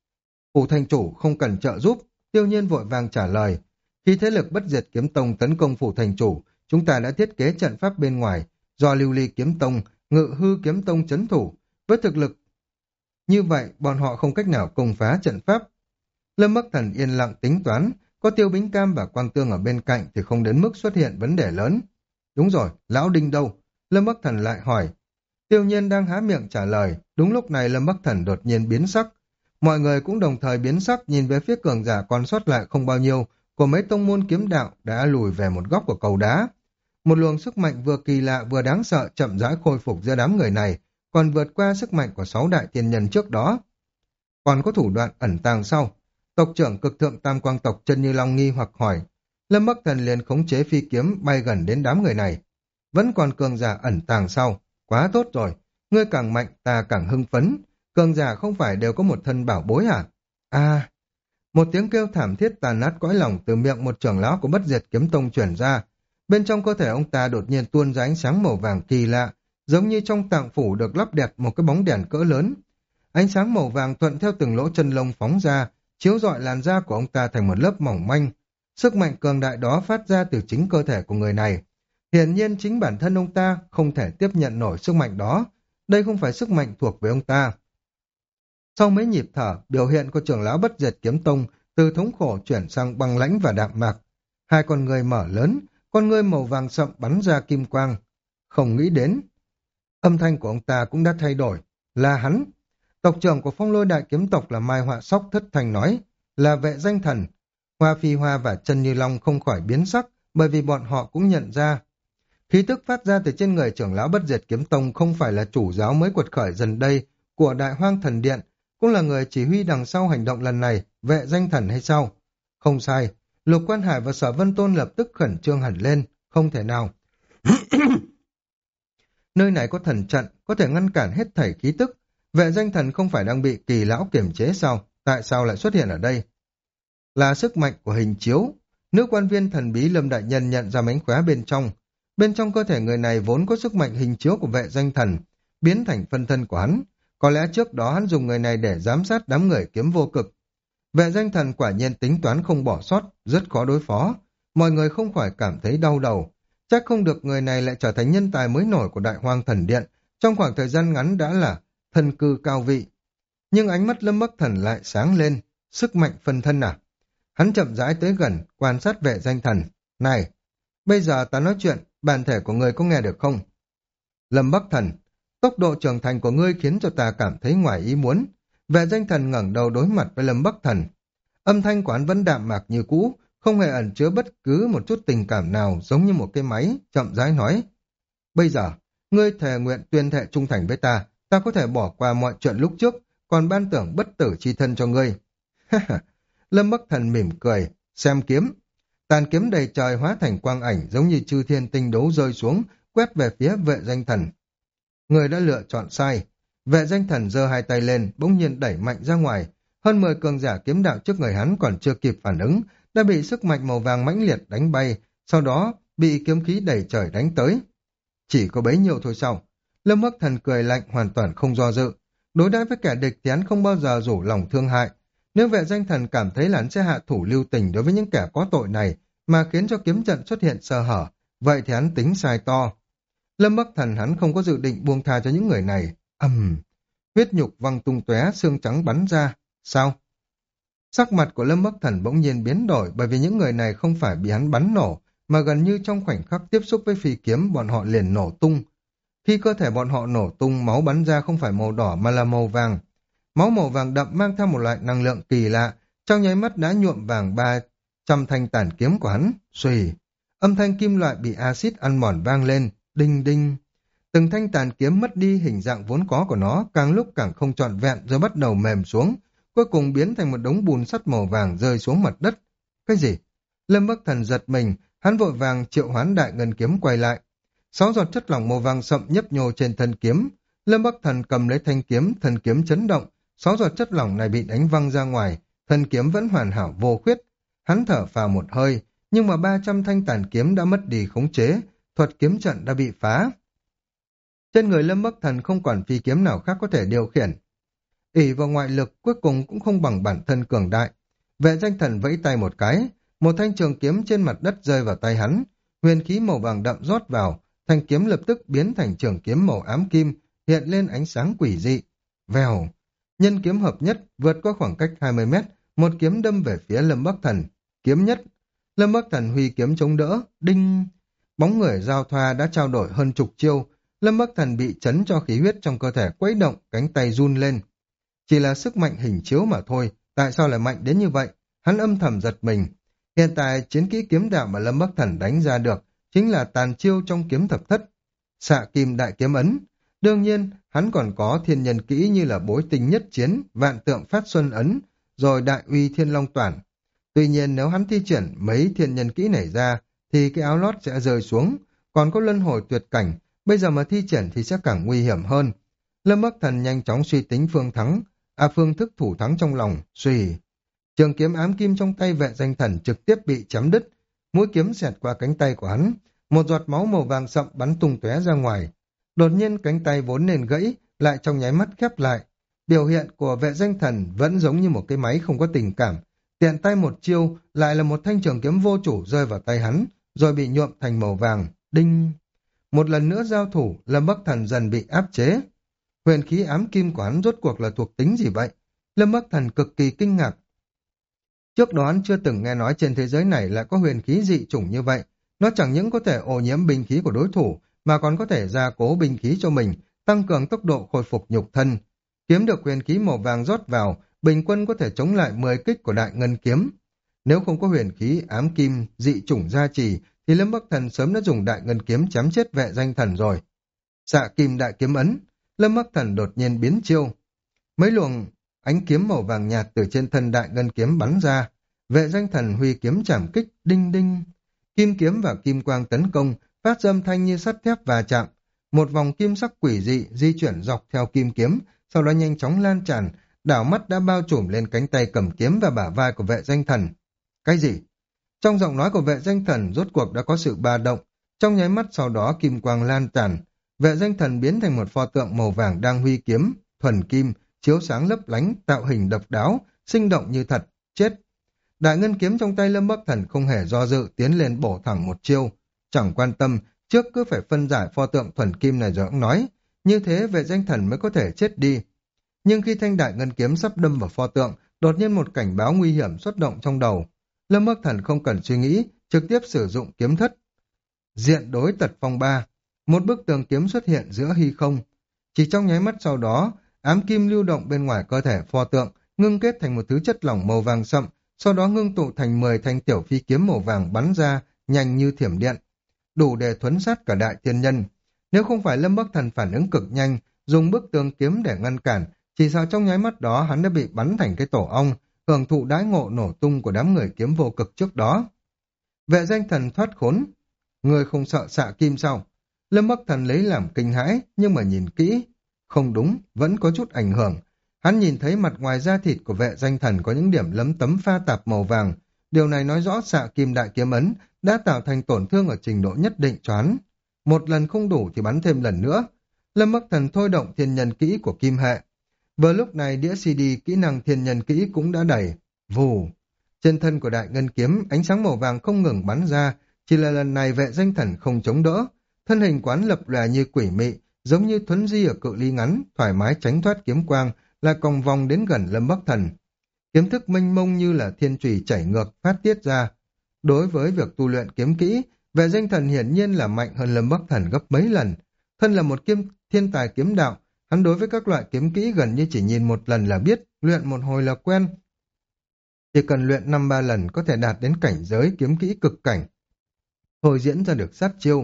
Phủ thành chủ không cần trợ giúp, Tiêu Nhiên vội vàng trả lời. Khi thế lực Bất Diệt Kiếm Tông tấn công phủ thành chủ, chúng ta đã thiết kế trận pháp bên ngoài, do Lưu Ly Kiếm Tông, Ngự Hư Kiếm Tông trấn thủ. Với thực lực như vậy, bọn họ không cách nào công phá trận pháp. Lâm Bắc Thần yên lặng tính toán, có Tiêu Bính Cam và Quang Tương ở bên cạnh thì không đến mức xuất hiện vấn đề lớn. Đúng rồi, Lão Đinh đâu? Lâm Bắc Thần lại hỏi. Tiêu Nhiên đang há miệng trả lời, đúng lúc này Lâm Bắc Thần đột nhiên biến sắc. Mọi người cũng đồng thời biến sắc nhìn về phía cường giả còn sót lại không bao nhiêu của mấy tông môn kiếm đạo đã lùi về một góc của cầu đá. Một luồng sức mạnh vừa kỳ lạ vừa đáng sợ chậm rãi khôi phục giữa đám người này, còn vượt qua sức mạnh của sáu đại thiên nhân trước đó. Còn có thủ đoạn ẩn tàng sau. Tộc trưởng cực thượng tam quang tộc Chân Như Long nghi hoặc hỏi. Lâm Bắc Thần liền khống chế phi kiếm bay gần đến đám người này. Vẫn còn cường giả ẩn tàng sau. Quá tốt rồi, ngươi càng mạnh ta càng hưng phấn. Cường giả không phải đều có một thân bảo bối hả? À, một tiếng kêu thảm thiết tàn nát cõi lòng từ miệng một trưởng lão của Bất Diệt Kiếm Tông truyền ra. Bên trong cơ thể ông ta đột nhiên tuôn ra ánh sáng màu vàng kỳ lạ, giống như trong tạng phủ được lắp đặt một cái bóng đèn cỡ lớn. Ánh sáng màu vàng thuận theo từng lỗ chân lông phóng ra, chiếu rọi làn da của ông ta thành một lớp mỏng manh. Sức mạnh cường đại đó phát ra từ chính cơ thể của người này. Hiển nhiên chính bản thân ông ta không thể tiếp nhận nổi sức mạnh đó. Đây không phải sức mạnh thuộc về ông ta. Sau mấy nhịp thở, biểu hiện của trưởng lão Bất Diệt Kiếm Tông từ thống khổ chuyển sang băng lãnh và đạm mạc. Hai con người mở lớn, con ngươi màu vàng sậm bắn ra kim quang. Không nghĩ đến. Âm thanh của ông ta cũng đã thay đổi. Là hắn. Tộc trưởng của Phong Lôi Đại Kiếm Tộc là Mai Họa Sóc thất thanh nói. Là vệ danh thần. Hoa Phi Hoa và Chân Như Long không khỏi biến sắc, bởi vì bọn họ cũng nhận ra. Khí tức phát ra từ trên người trưởng lão Bất Diệt Kiếm Tông không phải là chủ giáo mới quật khởi dần đây của Đại Hoang Thần Điện, cũng là người chỉ huy đằng sau hành động lần này, vệ danh thần hay sao? Không sai, Lục Quan Hải và Sở Vân Tôn lập tức khẩn trương hẳn lên, không thể nào. Nơi này có thần trận, có thể ngăn cản hết thảy khí tức. Vệ danh thần không phải đang bị kỳ lão kiểm chế sao? Tại sao lại xuất hiện ở đây? Là sức mạnh của hình chiếu. Nữ quan viên thần bí Lâm Đại Nhân nhận ra mánh khóe bên trong. Bên trong cơ thể người này vốn có sức mạnh hình chiếu của vệ danh thần, biến thành phân thân của hắn. Có lẽ trước đó hắn dùng người này để giám sát đám người kiếm vô cực. Vệ danh thần quả nhiên tính toán không bỏ sót, rất khó đối phó. Mọi người không khỏi cảm thấy đau đầu. Chắc không được người này lại trở thành nhân tài mới nổi của Đại Hoang Thần Điện, trong khoảng thời gian ngắn đã là thân cư cao vị. Nhưng ánh mắt Lâm Bắc Thần lại sáng lên, sức mạnh phân thân à? Hắn chậm rãi tới gần, quan sát vệ danh thần. Này, bây giờ ta nói chuyện, bản thể của ngươi có nghe được không? Lâm Bắc Thần, tốc độ trưởng thành của ngươi khiến cho ta cảm thấy ngoài ý muốn. Vệ danh thần ngẩng đầu đối mặt với Lâm Bắc Thần. Âm thanh của hắn vẫn đạm mạc như cũ, không hề ẩn chứa bất cứ một chút tình cảm nào, giống như một cái máy, chậm rãi nói. Bây giờ, ngươi thề nguyện tuyên thệ trung thành với ta, ta có thể bỏ qua mọi chuyện lúc trước, còn ban tưởng bất tử chi thân cho ngươi. Lâm Bắc Thần mỉm cười, xem kiếm. Tàn kiếm đầy trời hóa thành quang ảnh giống như chư thiên tinh đấu rơi xuống, quét về phía vệ danh thần. Người đã lựa chọn sai. Vệ danh thần giơ hai tay lên, bỗng nhiên đẩy mạnh ra ngoài. Hơn mười cường giả kiếm đạo trước người hắn còn chưa kịp phản ứng, đã bị sức mạnh màu vàng mãnh liệt đánh bay, sau đó bị kiếm khí đẩy trời đánh tới. Chỉ có bấy nhiêu thôi sao? Lâm Bắc Thần cười lạnh hoàn toàn không do dự. Đối đãi với kẻ địch thì hắn không bao giờ rủ lòng thương hại. Nếu vệ danh thần cảm thấy là hắn sẽ hạ thủ lưu tình đối với những kẻ có tội này mà khiến cho kiếm trận xuất hiện sơ hở, vậy thì hắn tính sai to. Lâm Bắc Thần hắn không có dự định buông tha cho những người này. Ầm, um, huyết nhục văng tung tóe, xương trắng bắn ra. Sao? Sắc mặt của Lâm Bắc Thần bỗng nhiên biến đổi bởi vì những người này không phải bị hắn bắn nổ, mà gần như trong khoảnh khắc tiếp xúc với phi kiếm bọn họ liền nổ tung. Khi cơ thể bọn họ nổ tung, máu bắn ra không phải màu đỏ mà là màu vàng. Máu màu vàng đậm mang theo một loại năng lượng kỳ lạ, trong nháy mắt đã nhuộm vàng ba trăm thanh tản kiếm của hắn. Xuỳ, âm thanh kim loại bị axit ăn mòn vang lên, đinh đinh. Từng thanh tàn kiếm mất đi hình dạng vốn có của nó, càng lúc càng không trọn vẹn rồi bắt đầu mềm xuống, cuối cùng biến thành một đống bùn sắt màu vàng rơi xuống mặt đất. Cái gì? Lâm Bắc Thần giật mình, hắn vội vàng triệu hoán đại ngân kiếm quay lại. Sáu giọt chất lỏng màu vàng sậm nhấp nhô trên thân kiếm. Lâm Bắc Thần cầm lấy thanh kiếm, thân kiếm chấn động. Sáu giọt chất lỏng này bị đánh văng ra ngoài, thân kiếm vẫn hoàn hảo vô khuyết. Hắn thở phào một hơi, nhưng mà ba trăm thanh tàn kiếm đã mất đi khống chế, thuật kiếm trận đã bị phá. Trên người Lâm Bắc Thần không còn phi kiếm nào khác có thể điều khiển. ỷ vào ngoại lực cuối cùng cũng không bằng bản thân cường đại. Vệ danh thần vẫy tay một cái, một thanh trường kiếm trên mặt đất rơi vào tay hắn, huyền khí màu vàng đậm rót vào, thanh kiếm lập tức biến thành trường kiếm màu ám kim, hiện lên ánh sáng quỷ dị. Vèo, nhân kiếm hợp nhất vượt qua khoảng cách hai mươi mét, một kiếm đâm về phía Lâm Bắc Thần. Kiếm nhất, Lâm Bắc Thần huy kiếm chống đỡ, đinh. Bóng người giao thoa đã trao đổi hơn chục chiêu, Lâm Bắc Thần bị chấn cho khí huyết trong cơ thể quấy động, cánh tay run lên. Chỉ là sức mạnh hình chiếu mà thôi, tại sao lại mạnh đến như vậy? Hắn âm thầm giật mình. Hiện tại chiến kỹ kiếm đạo mà Lâm Bắc Thần đánh ra được chính là tàn chiêu trong kiếm thập thất, xạ kim đại kiếm ấn. Đương nhiên, hắn còn có thiên nhân kỹ như là bối tinh nhất chiến, vạn tượng phát xuân ấn, rồi đại uy thiên long toản. Tuy nhiên nếu hắn thi triển mấy thiên nhân kỹ này ra, thì cái áo lót sẽ rơi xuống, còn có luân hồi tuyệt cảnh, bây giờ mà thi triển thì sẽ càng nguy hiểm hơn. Lâm Bắc Thần nhanh chóng suy tính phương thắng, à phương thức thủ thắng trong lòng, suy. Trường kiếm ám kim trong tay vệ danh thần trực tiếp bị chém đứt, mũi kiếm xẹt qua cánh tay của hắn, một giọt máu màu vàng sậm bắn tung tóe ra ngoài. Đột nhiên cánh tay vốn nên gãy, lại trong nháy mắt khép lại. Biểu hiện của vệ danh thần vẫn giống như một cái máy không có tình cảm. Tiện tay một chiêu, lại là một thanh trường kiếm vô chủ rơi vào tay hắn, rồi bị nhuộm thành màu vàng. Đinh! Một lần nữa giao thủ, Lâm Bắc Thần dần bị áp chế. Huyền khí ám kim của hắn rốt cuộc là thuộc tính gì vậy? Lâm Bắc Thần cực kỳ kinh ngạc. Trước đó hắn chưa từng nghe nói trên thế giới này lại có huyền khí dị chủng như vậy. Nó chẳng những có thể ô nhiễm binh khí của đối thủ, mà còn có thể gia cố binh khí cho mình, tăng cường tốc độ khôi phục nhục thân. Kiếm được huyền khí màu vàng rót vào, bình quân có thể chống lại mười kích của đại ngân kiếm. Nếu không có huyền khí ám kim dị chủng gia trì, thì Lâm Bắc Thần sớm đã dùng đại ngân kiếm chém chết vệ danh thần rồi. Xạ kim đại kiếm ấn, Lâm Bắc Thần đột nhiên biến chiêu. Mấy luồng ánh kiếm màu vàng nhạt từ trên thân đại ngân kiếm bắn ra, vệ danh thần huy kiếm chảm kích, đinh đinh. Kim kiếm và kim quang tấn công, phát ra âm thanh như sắt thép va chạm. Một vòng kim sắc quỷ dị di chuyển dọc theo kim kiếm, sau đó nhanh chóng lan tràn, đảo mắt đã bao trùm lên cánh tay cầm kiếm và bả vai của vệ danh thần. Cái gì? Trong giọng nói của vệ danh thần rốt cuộc đã có sự ba động, trong nháy mắt sau đó kim quang lan tràn, vệ danh thần biến thành một pho tượng màu vàng đang huy kiếm, thuần kim, chiếu sáng lấp lánh, tạo hình độc đáo, sinh động như thật, chết. Đại ngân kiếm trong tay Lâm Bắc Thần không hề do dự tiến lên bổ thẳng một chiêu, chẳng quan tâm, trước cứ phải phân giải pho tượng thuần kim này rồi ông nói, như thế vệ danh thần mới có thể chết đi. Nhưng khi thanh đại ngân kiếm sắp đâm vào pho tượng, đột nhiên một cảnh báo nguy hiểm xuất động trong đầu. Lâm Bắc Thần không cần suy nghĩ, trực tiếp sử dụng kiếm thất. Diện đối tật phong ba, một bức tường kiếm xuất hiện giữa hư không. Chỉ trong nháy mắt sau đó, ám kim lưu động bên ngoài cơ thể pho tượng, ngưng kết thành một thứ chất lỏng màu vàng sậm, sau đó ngưng tụ thành mười thanh tiểu phi kiếm màu vàng bắn ra, nhanh như thiểm điện, đủ để thuấn sát cả đại thiên nhân. Nếu không phải Lâm Bắc Thần phản ứng cực nhanh, dùng bức tường kiếm để ngăn cản, chỉ sợ trong nháy mắt đó hắn đã bị bắn thành cái tổ ong, hưởng thụ đãi ngộ nổ tung của đám người kiếm vô cực trước đó. Vệ danh thần thoát khốn, người không sợ xạ kim sao? Lâm Bắc Thần lấy làm kinh hãi, nhưng mà nhìn kỹ, không đúng, vẫn có chút ảnh hưởng. Hắn nhìn thấy mặt ngoài da thịt của vệ danh thần có những điểm lấm tấm pha tạp màu vàng, điều này nói rõ xạ kim đại kiếm ấn đã tạo thành tổn thương ở trình độ nhất định cho hắn. Một lần không đủ thì bắn thêm lần nữa. Lâm Bắc Thần thôi động thiên nhân kỹ của kim hệ. Vừa lúc này đĩa xê đê kỹ năng thiên nhân kỹ cũng đã đầy. Vù! Trên thân của đại ngân kiếm, ánh sáng màu vàng không ngừng bắn ra, chỉ là lần này vệ danh thần không chống đỡ. Thân hình quán lập lòe như quỷ mị, giống như thuấn di ở cự ly ngắn, thoải mái tránh thoát kiếm quang, là còng vòng đến gần Lâm Bắc Thần. Kiếm thức mênh mông như là thiên trùy chảy ngược phát tiết ra. Đối với việc tu luyện kiếm kỹ, vệ danh thần hiển nhiên là mạnh hơn Lâm Bắc Thần gấp mấy lần. Thân là một kiếm thiên tài kiếm đạo, hắn đối với các loại kiếm kỹ gần như chỉ nhìn một lần là biết, luyện một hồi là quen. Chỉ cần luyện năm ba lần có thể đạt đến cảnh giới kiếm kỹ cực cảnh, thôi diễn ra được sát chiêu.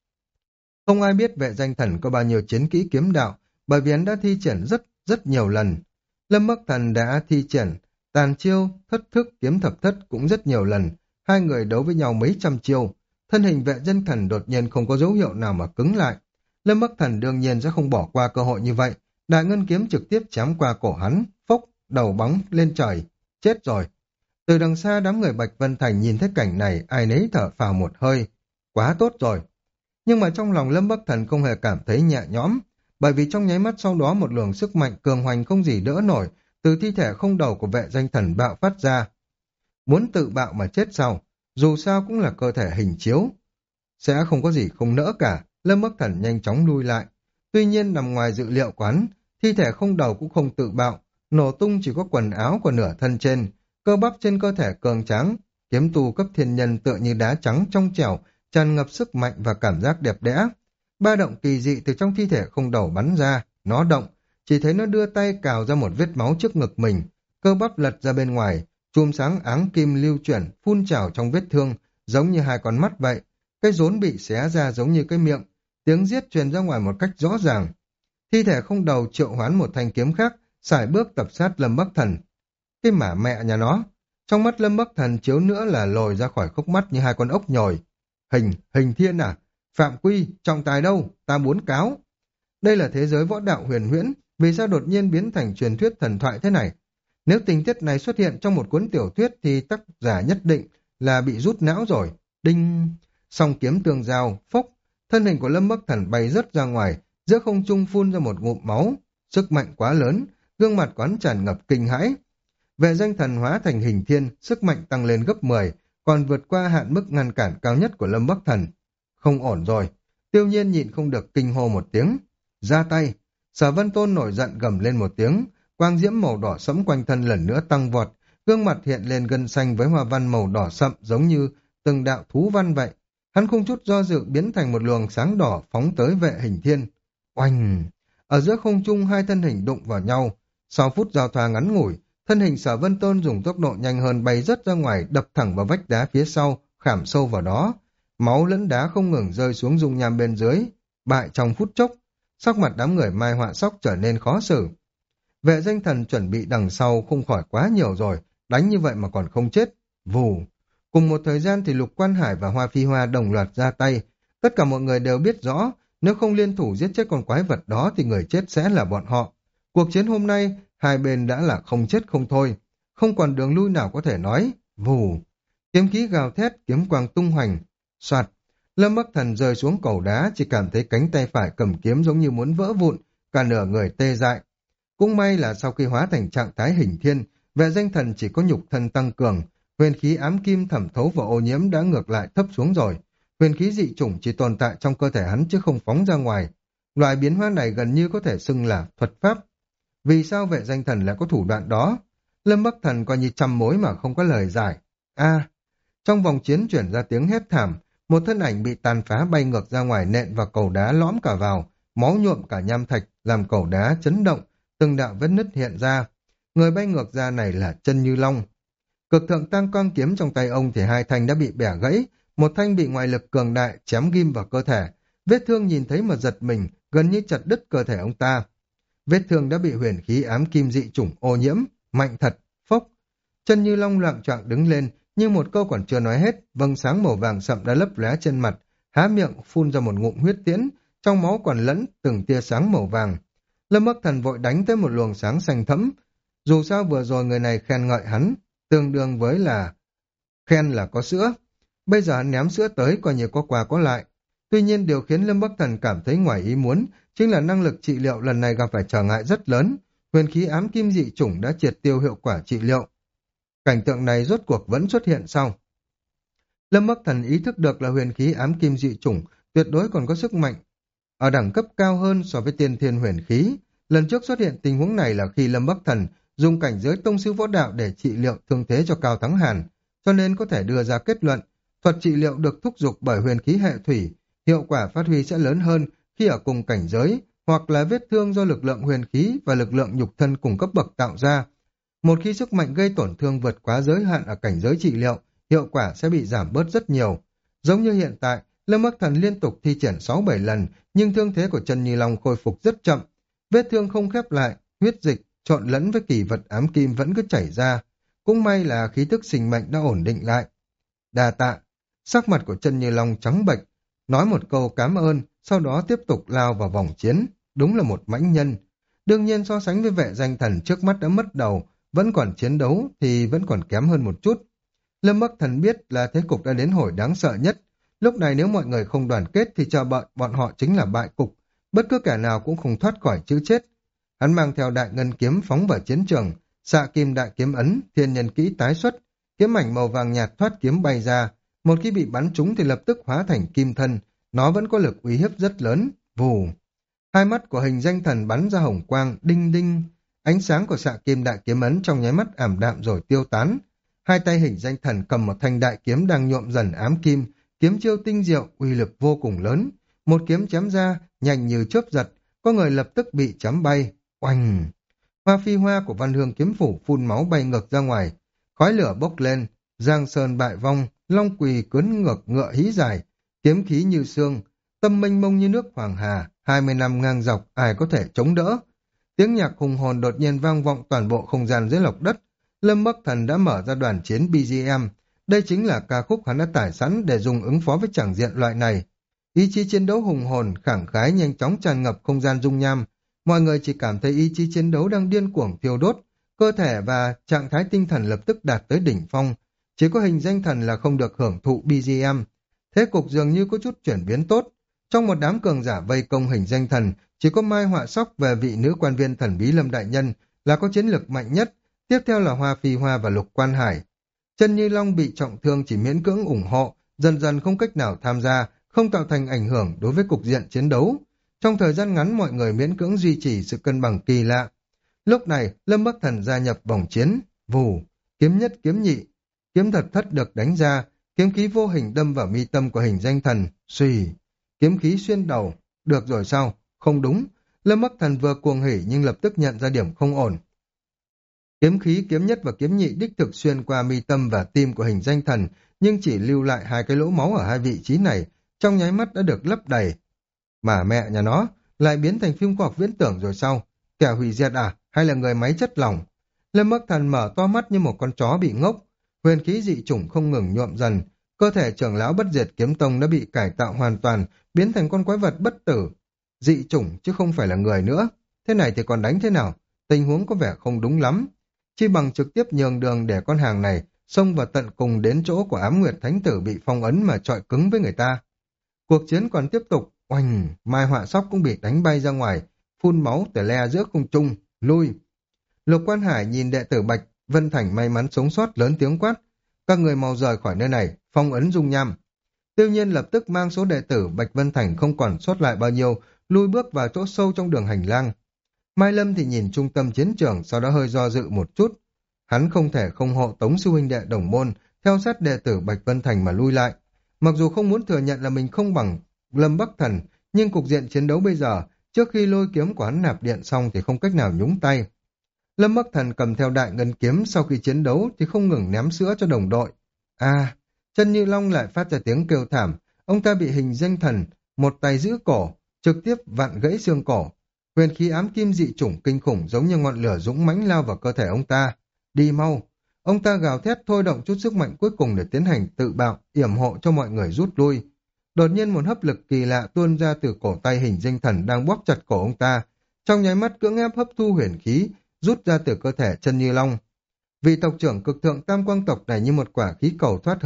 Không ai biết vệ danh thần có bao nhiêu chiến kỹ kiếm đạo, bởi vì hắn đã thi triển rất rất nhiều lần. Lâm Bắc Thần đã thi triển tàn chiêu, thất thức, kiếm thập thất cũng rất nhiều lần, hai người đấu với nhau mấy trăm chiêu. Thân hình vệ danh thần đột nhiên không có dấu hiệu nào mà cứng lại. Lâm Bắc Thần đương nhiên sẽ không bỏ qua cơ hội như vậy, đại ngân kiếm trực tiếp chém qua cổ hắn, phốc, đầu bóng lên trời, chết rồi. Từ đằng xa đám người Bạch Vân Thành nhìn thấy cảnh này, ai nấy thở phào một hơi, quá tốt rồi. Nhưng mà trong lòng Lâm Bắc Thần không hề cảm thấy nhẹ nhõm, bởi vì trong nháy mắt sau đó một luồng sức mạnh cường hoành không gì đỡ nổi từ thi thể không đầu của vệ danh thần bạo phát ra. Muốn tự bạo mà chết sao? Dù sao cũng là cơ thể hình chiếu. Sẽ không có gì không nỡ cả, Lâm Bắc Thần nhanh chóng lui lại. Tuy nhiên nằm ngoài dự liệu quán, thi thể không đầu cũng không tự bạo, nổ tung chỉ có quần áo của nửa thân trên, cơ bắp trên cơ thể cường tráng, kiếm tu cấp thiên nhân tựa như đá trắng trong trẻo, tràn ngập sức mạnh và cảm giác đẹp đẽ. Ba động kỳ dị từ trong thi thể không đầu bắn ra, nó động, chỉ thấy nó đưa tay cào ra một vết máu trước ngực mình, cơ bắp lật ra bên ngoài, chùm sáng áng kim lưu chuyển, phun trào trong vết thương, giống như hai con mắt vậy. Cái rốn bị xé ra giống như cái miệng, tiếng giết truyền ra ngoài một cách rõ ràng. Thi thể không đầu triệu hoán một thanh kiếm khác, sải bước tập sát Lâm Bắc Thần. Cái mả mẹ nhà nó, trong mắt Lâm Bắc Thần chiếu nữa là lồi ra khỏi khúc mắt như hai con ốc nhồi. Hình, hình thiên à? Phạm quy, trọng tài đâu? Ta muốn cáo. Đây là thế giới võ đạo huyền huyễn, vì sao đột nhiên biến thành truyền thuyết thần thoại thế này? Nếu tình tiết này xuất hiện trong một cuốn tiểu thuyết thì tác giả nhất định là bị rút não rồi. Đinh! Song kiếm tương giao, phốc, thân hình của Lâm Bắc Thần bay rớt ra ngoài, giữa không trung phun ra một ngụm máu. Sức mạnh quá lớn, gương mặt quán tràn ngập kinh hãi. Vệ danh thần hóa thành hình thiên, sức mạnh tăng lên gấp mười, còn vượt qua hạn mức ngăn cản cao nhất của Lâm Bắc Thần. Không ổn rồi, Tiêu Nhiên nhịn không được kinh hô một tiếng. Ra tay, Sở Vân Tôn nổi giận gầm lên một tiếng, quang diễm màu đỏ sẫm quanh thân lần nữa tăng vọt, gương mặt hiện lên gân xanh với hoa văn màu đỏ sậm giống như từng đạo thú văn vậy. Hắn không chút do dự biến thành một luồng sáng đỏ phóng tới vệ hình thiên. Oanh! Ở giữa không trung hai thân hình đụng vào nhau. Sau phút giao thoa ngắn ngủi, thân hình Sở Vân Tôn dùng tốc độ nhanh hơn bay rất ra ngoài, đập thẳng vào vách đá phía sau, khảm sâu vào đó. Máu lẫn đá không ngừng rơi xuống dung nham bên dưới, bại trong phút chốc. Sắc mặt đám người Mai Họa Sóc trở nên khó xử. Vệ danh thần chuẩn bị đằng sau không khỏi quá nhiều rồi, đánh như vậy mà còn không chết. Vù! Cùng một thời gian thì Lục Quan Hải và Hoa Phi Hoa đồng loạt ra tay. Tất cả mọi người đều biết rõ, nếu không liên thủ giết chết con quái vật đó thì người chết sẽ là bọn họ. Cuộc chiến hôm nay, hai bên đã là không chết không thôi. Không còn đường lui nào có thể nói. Vù! Kiếm khí gào thét, kiếm quang tung hoành. Soạt! Lâm Bắc Thần rơi xuống cầu đá, chỉ cảm thấy cánh tay phải cầm kiếm giống như muốn vỡ vụn, cả nửa người tê dại. Cũng may là sau khi hóa thành trạng thái hình thiên, vệ danh thần chỉ có nhục thân tăng cường, huyền khí ám kim thẩm thấu và ô nhiễm đã ngược lại thấp xuống rồi. Huyền khí dị chủng chỉ tồn tại trong cơ thể hắn chứ không phóng ra ngoài. Loại biến hóa này gần như có thể xưng là thuật pháp. Vì sao vệ danh thần lại có thủ đoạn đó? Lâm Bắc Thần coi như trăm mối mà không có lời giải. A! Trong vòng chiến chuyển ra tiếng hét thảm, một thân ảnh bị tàn phá bay ngược ra ngoài nện vào cầu đá lõm cả vào, máu nhuộm cả nham thạch, làm cầu đá chấn động, từng đạo vết nứt hiện ra. Người bay ngược ra này là Chân Như Long. Cực thượng tăng quang kiếm trong tay ông thì hai thanh đã bị bẻ gãy, một thanh bị ngoại lực cường đại chém ghim vào cơ thể. Vết thương nhìn thấy mà giật mình, gần như chặt đứt cơ thể ông ta. Vết thương đã bị huyền khí ám kim dị chủng ô nhiễm, mạnh thật, phốc. Chân Như Long loạng choạng đứng lên, nhưng một câu còn chưa nói hết, vầng sáng màu vàng sậm đã lấp lóe trên mặt, há miệng phun ra một ngụm huyết tiễn, trong máu còn lẫn từng tia sáng màu vàng. Lâm Bắc Thần vội đánh tới một luồng sáng xanh thẫm. Dù sao vừa rồi người này khen ngợi hắn, tương đương với là khen là có sữa. Bây giờ hắn ném sữa tới coi như có quà có lại. Tuy nhiên điều khiến Lâm Bắc Thần cảm thấy ngoài ý muốn chính là năng lực trị liệu lần này gặp phải trở ngại rất lớn. Huyền khí ám kim dị chủng đã triệt tiêu hiệu quả trị liệu. Cảnh tượng này rốt cuộc vẫn xuất hiện sau. Lâm Bắc Thần ý thức được là huyền khí ám kim dị chủng tuyệt đối còn có sức mạnh ở đẳng cấp cao hơn so với tiên thiên huyền khí. Lần trước xuất hiện tình huống này là khi Lâm Bắc Thần dùng cảnh giới tông sư võ đạo để trị liệu thương thế cho Cao Thắng Hàn, cho nên có thể đưa ra kết luận thuật trị liệu được thúc giục bởi huyền khí hệ thủy, hiệu quả phát huy sẽ lớn hơn khi ở cùng cảnh giới, hoặc là vết thương do lực lượng huyền khí và lực lượng nhục thân cùng cấp bậc tạo ra. Một khi sức mạnh gây tổn thương vượt quá giới hạn ở cảnh giới trị liệu, hiệu quả sẽ bị giảm bớt rất nhiều. Giống như hiện tại, Lâm Bắc Thần liên tục thi triển sáu bảy lần, nhưng thương thế của Trần Như Long khôi phục rất chậm. Vết thương không khép lại, huyết dịch trộn lẫn với kỳ vật ám kim vẫn cứ chảy ra. Cũng may là khí tức sinh mệnh đã ổn định lại. Đa tạ. Sắc mặt của Trần Như Long trắng bệch, nói một câu cảm ơn, sau đó tiếp tục lao vào vòng chiến. Đúng là một mãnh nhân. Đương nhiên so sánh với vệ danh thần trước mắt đã mất đầu, vẫn còn chiến đấu thì vẫn còn kém hơn một chút. Lâm Bắc Thần biết là thế cục đã đến hồi đáng sợ nhất. Lúc này nếu mọi người không đoàn kết thì chờ bọn, bọn họ chính là bại cục. Bất cứ kẻ nào cũng không thoát khỏi chữ chết. Hắn mang theo đại ngân kiếm phóng vào chiến trường, xạ kim đại kiếm ấn, thiên nhân kỹ tái xuất. Kiếm ảnh màu vàng nhạt thoát kiếm bay ra. Một khi bị bắn trúng thì lập tức hóa thành kim thân. Nó vẫn có lực uy hiếp rất lớn. Vù. Hai mắt của hình danh thần bắn ra hồng quang, đinh đinh. Ánh sáng của xạ kim đại kiếm ấn trong nháy mắt ảm đạm rồi tiêu tán. Hai tay hình danh thần cầm một thanh đại kiếm đang nhuộm dần ám kim, kiếm chiêu tinh diệu, uy lực vô cùng lớn. Một kiếm chém ra, nhanh như chớp giật, có người lập tức bị chém bay. Oanh! Hoa phi hoa của Văn Hương kiếm phủ phun máu bay ngược ra ngoài. Khói lửa bốc lên, giang sơn bại vong, long quỳ cuốn ngược ngựa hí dài, kiếm khí như xương, tâm mênh mông như nước hoàng hà, hai mươi năm ngang dọc, ai có thể chống đỡ. Tiếng nhạc hùng hồn đột nhiên vang vọng toàn bộ không gian dưới lộc đất. Lâm Bắc Thần đã mở ra đoàn chiến bê giê em. Đây chính là ca khúc hắn đã tải sẵn để dùng ứng phó với tràng diện loại này. Ý chí chiến đấu hùng hồn, khẳng khái nhanh chóng tràn ngập không gian dung nham. Mọi người chỉ cảm thấy ý chí chiến đấu đang điên cuồng thiêu đốt. Cơ thể và trạng thái tinh thần lập tức đạt tới đỉnh phong. Chỉ có hình danh thần là không được hưởng thụ bê giê em. Thế cục dường như có chút chuyển biến tốt. Trong một đám cường giả vây công hình danh thần, chỉ có Mai Họa Sóc về vị nữ quan viên thần bí Lâm Đại Nhân là có chiến lược mạnh nhất. Tiếp theo là Hoa Phi Hoa và Lục Quan Hải. Trần Như Long bị trọng thương chỉ miễn cưỡng ủng hộ, dần dần không cách nào tham gia, không tạo thành ảnh hưởng đối với cục diện chiến đấu. Trong thời gian ngắn mọi người miễn cưỡng duy trì sự cân bằng kỳ lạ. Lúc này, Lâm Bắc Thần gia nhập vòng chiến, vù, kiếm nhất kiếm nhị. Kiếm thật thất được đánh ra, kiếm khí vô hình đâm vào mi tâm của hình danh thần, xùy. Kiếm khí xuyên đầu, được rồi sao? Không đúng. Lâm Bắc Thần vừa cuồng hỉ nhưng lập tức nhận ra điểm không ổn. Kiếm khí kiếm nhất và kiếm nhị đích thực xuyên qua mi tâm và tim của hình danh thần, nhưng chỉ lưu lại hai cái lỗ máu ở hai vị trí này, trong nháy mắt đã được lấp đầy. Mà mẹ nhà nó, lại biến thành phim khoa học viễn tưởng rồi sao? Kẻ hủy diệt à? Hay là người máy chất lỏng? Lâm Bắc Thần mở to mắt như một con chó bị ngốc. Huyền khí dị chủng không ngừng nhuộm dần. Cơ thể trưởng lão bất diệt kiếm tông đã bị cải tạo hoàn toàn, biến thành con quái vật bất tử. Dị chủng chứ không phải là người nữa. Thế này thì còn đánh thế nào? Tình huống có vẻ không đúng lắm. Chi bằng trực tiếp nhường đường để con hàng này xông vào tận cùng đến chỗ của Ám Nguyệt Thánh Tử bị phong ấn mà chọi cứng với người ta. Cuộc chiến còn tiếp tục. Oanh, Mai Họa Sóc cũng bị đánh bay ra ngoài, phun máu tè le giữa không trung, lui. Lục Quan Hải nhìn đệ tử Bạch Vân Thành may mắn sống sót lớn tiếng quát. Các người mau rời khỏi nơi này, phong ấn dung nham. Tiêu Nhiên lập tức mang số đệ tử Bạch Vân Thành không còn sót lại bao nhiêu, lui bước vào chỗ sâu trong đường hành lang. Mai Lâm thì nhìn trung tâm chiến trường, sau đó hơi do dự một chút. Hắn không thể không hộ tống sư huynh đệ đồng môn, theo sát đệ tử Bạch Vân Thành mà lui lại. Mặc dù không muốn thừa nhận là mình không bằng Lâm Bắc Thần, nhưng cục diện chiến đấu bây giờ, trước khi lôi kiếm của hắn nạp điện xong thì không cách nào nhúng tay. Lâm Bắc Thần cầm theo đại ngân kiếm sau khi chiến đấu thì không ngừng ném sữa cho đồng đội. À, Trần Như Long lại phát ra tiếng kêu thảm, ông ta bị hình danh thần, một tay giữ cổ, trực tiếp vặn gãy xương cổ. Huyền khí ám kim dị chủng kinh khủng giống như ngọn lửa dũng mãnh lao vào cơ thể ông ta. Đi mau! Ông ta gào thét thôi động chút sức mạnh cuối cùng để tiến hành tự bạo, yểm hộ cho mọi người rút lui. Đột nhiên một hấp lực kỳ lạ tuôn ra từ cổ tay hình danh thần đang bóp chặt cổ ông ta. Trong nháy mắt cưỡng ép hấp thu huyền khí, rút ra từ cơ thể Trần Như Long. Vị tộc trưởng cực thượng tam quang tộc này như một quả khí cầu thoát hơi,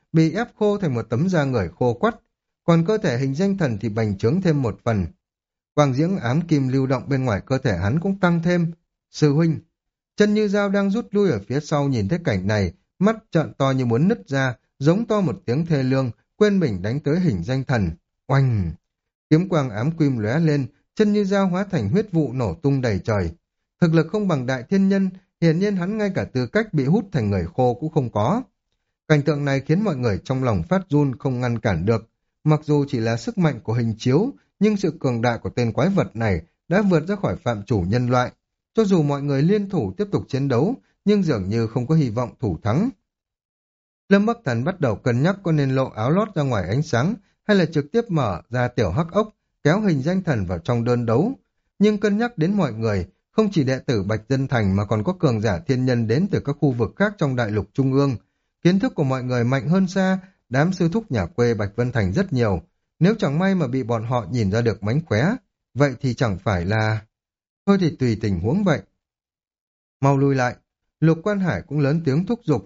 bị ép khô thành một tấm da người khô quắt, còn cơ thể hình danh thần thì bành trướng thêm một phần. Quang diễng ám kim lưu động bên ngoài cơ thể hắn cũng tăng thêm. Sư huynh, Chân Như Dao đang rút lui ở phía sau nhìn thấy cảnh này, mắt trợn to như muốn nứt ra, giống to một tiếng thê lương, quên mình đánh tới hình danh thần. Oanh! Kiếm quang ám kim lóe lên, Chân Như Dao hóa thành huyết vụ nổ tung đầy trời. Thực lực không bằng đại thiên nhân, hiển nhiên hắn ngay cả tư cách bị hút thành người khô cũng không có. Cảnh tượng này khiến mọi người trong lòng phát run không ngăn cản được. Mặc dù chỉ là sức mạnh của hình chiếu, nhưng sự cường đại của tên quái vật này đã vượt ra khỏi phạm chủ nhân loại. Cho dù mọi người liên thủ tiếp tục chiến đấu, nhưng dường như không có hy vọng thủ thắng. Lâm Bắc Thần bắt đầu cân nhắc có nên lộ áo lót ra ngoài ánh sáng, hay là trực tiếp mở ra tiểu hắc ốc, kéo hình danh thần vào trong đơn đấu. Nhưng cân nhắc đến mọi người, không chỉ đệ tử Bạch Dân Thành mà còn có cường giả thiên nhân đến từ các khu vực khác trong đại lục trung ương. Kiến thức của mọi người mạnh hơn xa, đám sư thúc nhà quê Bạch Vân Thành rất nhiều. Nếu chẳng may mà bị bọn họ nhìn ra được mánh khóe, vậy thì chẳng phải là... Thôi thì tùy tình huống vậy. Mau lui lại, Lục Quan Hải cũng lớn tiếng thúc giục.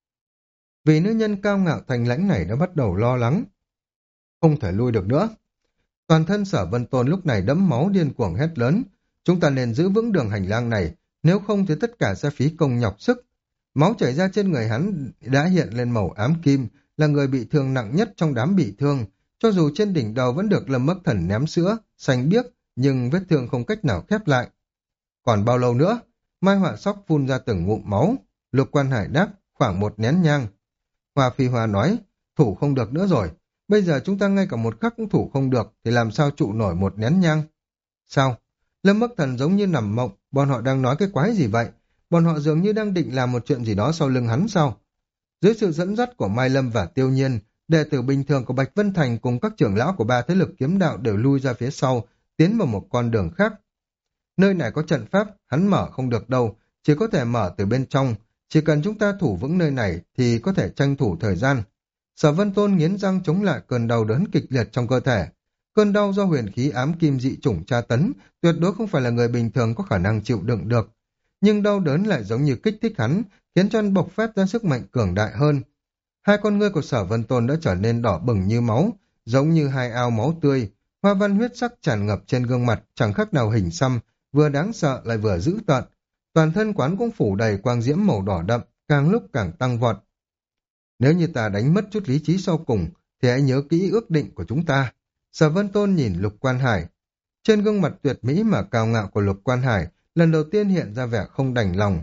Vì nữ nhân cao ngạo thành lãnh này đã bắt đầu lo lắng. Không thể lui được nữa. Toàn thân Sở Vân Tôn lúc này đẫm máu điên cuồng hét lớn. Chúng ta nên giữ vững đường hành lang này, nếu không thì tất cả sẽ phí công nhọc sức. Máu chảy ra trên người hắn đã hiện lên màu ám kim, là người bị thương nặng nhất trong đám bị thương. Cho dù trên đỉnh đầu vẫn được Lâm Bắc Thần ném sữa, xanh biếc, nhưng vết thương không cách nào khép lại. Còn bao lâu nữa? Mai Họa Sóc phun ra từng ngụm máu. Lục Quan Hải đáp, khoảng một nén nhang. Hoa Phi Hoa nói, thủ không được nữa rồi. Bây giờ chúng ta ngay cả một khắc cũng thủ không được, thì làm sao trụ nổi một nén nhang? Sao? Lâm Bắc Thần giống như nằm mộng, bọn họ đang nói cái quái gì vậy? Bọn họ dường như đang định làm một chuyện gì đó sau lưng hắn sao? Dưới sự dẫn dắt của Mai Lâm và Tiêu Nhiên, đệ tử bình thường của Bạch Vân Thành cùng các trưởng lão của ba thế lực kiếm đạo đều lui ra phía sau, tiến vào một con đường khác. Nơi này có trận pháp, hắn mở không được đâu, chỉ có thể mở từ bên trong. Chỉ cần chúng ta thủ vững nơi này thì có thể tranh thủ thời gian. Sở Vân Tôn nghiến răng chống lại cơn đau đớn kịch liệt trong cơ thể. Cơn đau do huyền khí ám kim dị chủng tra tấn, tuyệt đối không phải là người bình thường có khả năng chịu đựng được. Nhưng đau đớn lại giống như kích thích hắn, khiến cho hắn bộc phát ra sức mạnh cường đại hơn. Hai con ngươi của Sở Vân Tôn đã trở nên đỏ bừng như máu, giống như hai ao máu tươi. Hoa văn huyết sắc tràn ngập trên gương mặt, chẳng khác nào hình xăm, vừa đáng sợ lại vừa dữ tợn. Toàn thân quán cũng phủ đầy quang diễm màu đỏ đậm, càng lúc càng tăng vọt. Nếu như ta đánh mất chút lý trí sau cùng, thì hãy nhớ kỹ ước định của chúng ta. Sở Vân Tôn nhìn Lục Quan Hải. Trên gương mặt tuyệt mỹ mà cao ngạo của Lục Quan Hải, lần đầu tiên hiện ra vẻ không đành lòng.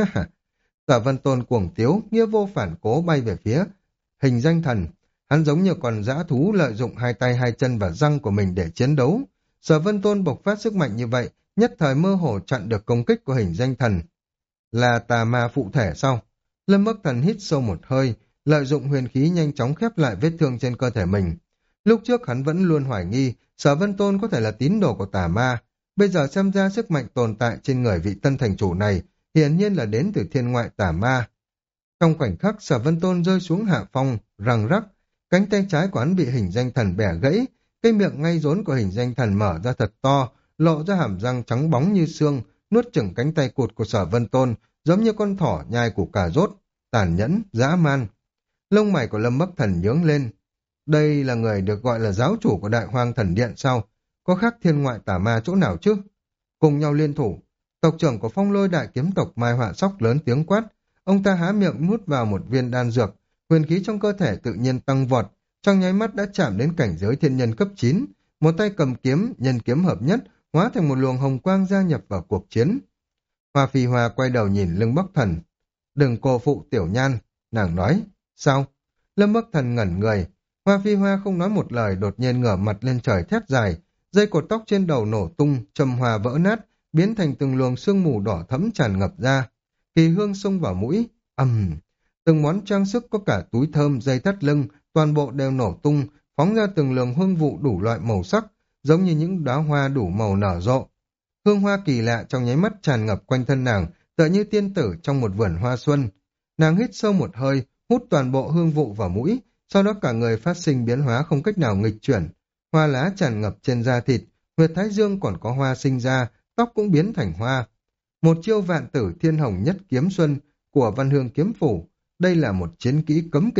Sở Vân Tôn cuồng tiếu, nghĩa vô phản cố bay về phía hình danh thần. Hắn giống như con dã thú lợi dụng hai tay hai chân và răng của mình để chiến đấu. Sở Vân Tôn bộc phát sức mạnh như vậy, nhất thời mơ hồ chặn được công kích của hình danh thần. Là tà ma phụ thể sao? Lâm Bắc Thần hít sâu một hơi, lợi dụng huyền khí nhanh chóng khép lại vết thương trên cơ thể mình. Lúc trước hắn vẫn luôn hoài nghi Sở Vân Tôn có thể là tín đồ của tà ma. Bây giờ xem ra sức mạnh tồn tại trên người vị tân thành chủ này hiển nhiên là đến từ thiên ngoại tà ma. Trong khoảnh khắc Sở Vân Tôn rơi xuống hạ phong, răng rắc, cánh tay trái của hắn bị hình danh thần bẻ gãy, cái miệng ngay rốn của hình danh thần mở ra thật to, lộ ra hàm răng trắng bóng như xương, nuốt chửng cánh tay cụt của Sở Vân Tôn, giống như con thỏ nhai củ cà rốt, tàn nhẫn, dã man. Lông mày của Lâm Bắc Thần nhướng lên. Đây là người được gọi là giáo chủ của Đại Hoang Thần Điện sao? Có khác thiên ngoại tà ma chỗ nào chứ? Cùng nhau liên thủ, tộc trưởng của Phong Lôi Đại Kiếm tộc Mai Họa Sóc lớn tiếng quát. Ông ta há miệng nuốt vào một viên đan dược, huyền khí trong cơ thể tự nhiên tăng vọt, trong nháy mắt đã chạm đến cảnh giới thiên nhân cấp chín. Một tay cầm kiếm, nhân kiếm hợp nhất, hóa thành một luồng hồng quang gia nhập vào cuộc chiến. Hoa Phi Hoa quay đầu nhìn Lâm Bắc Thần. Đừng cô phụ Tiểu Nhan, nàng nói. Sao? Lâm Bắc Thần ngẩn người. Hoa Phi Hoa không nói một lời, đột nhiên ngửa mặt lên trời thét dài. Dây cột tóc trên đầu nổ tung, châm hoa vỡ nát, biến thành từng luồng sương mù đỏ thẫm tràn ngập ra. Kỳ hương xông vào mũi, ầm, từng món trang sức có cả túi thơm, dây thắt lưng, toàn bộ đều nổ tung, phóng ra từng luồng hương vụ đủ loại màu sắc, giống như những đóa hoa đủ màu nở rộ. Hương hoa kỳ lạ trong nháy mắt tràn ngập quanh thân nàng, tựa như tiên tử trong một vườn hoa xuân. Nàng hít sâu một hơi, hút toàn bộ hương vụ vào mũi, sau đó cả người phát sinh biến hóa không cách nào nghịch chuyển. Hoa lá tràn ngập trên da thịt, huyệt thái dương còn có hoa sinh ra, tóc cũng biến thành hoa. Một chiêu vạn tử thiên hồng nhất kiếm xuân của Văn Hương kiếm phủ, đây là một chiến kỹ cấm kỵ.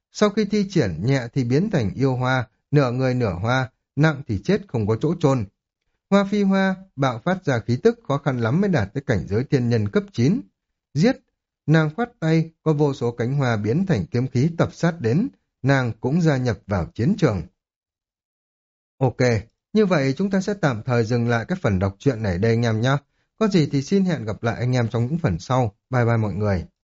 Sau khi thi triển, nhẹ thì biến thành yêu hoa, nửa người nửa hoa, nặng thì chết không có chỗ chôn. Hoa phi hoa bạo phát ra khí tức khó khăn lắm mới đạt tới cảnh giới thiên nhân cấp chín. Giết! Nàng khoát tay, có vô số cánh hoa biến thành kiếm khí tập sát đến, nàng cũng gia nhập vào chiến trường. Ok, như vậy chúng ta sẽ tạm thời dừng lại cái phần đọc truyện này đây anh em nhé. Có gì thì xin hẹn gặp lại anh em trong những phần sau. Bye bye mọi người.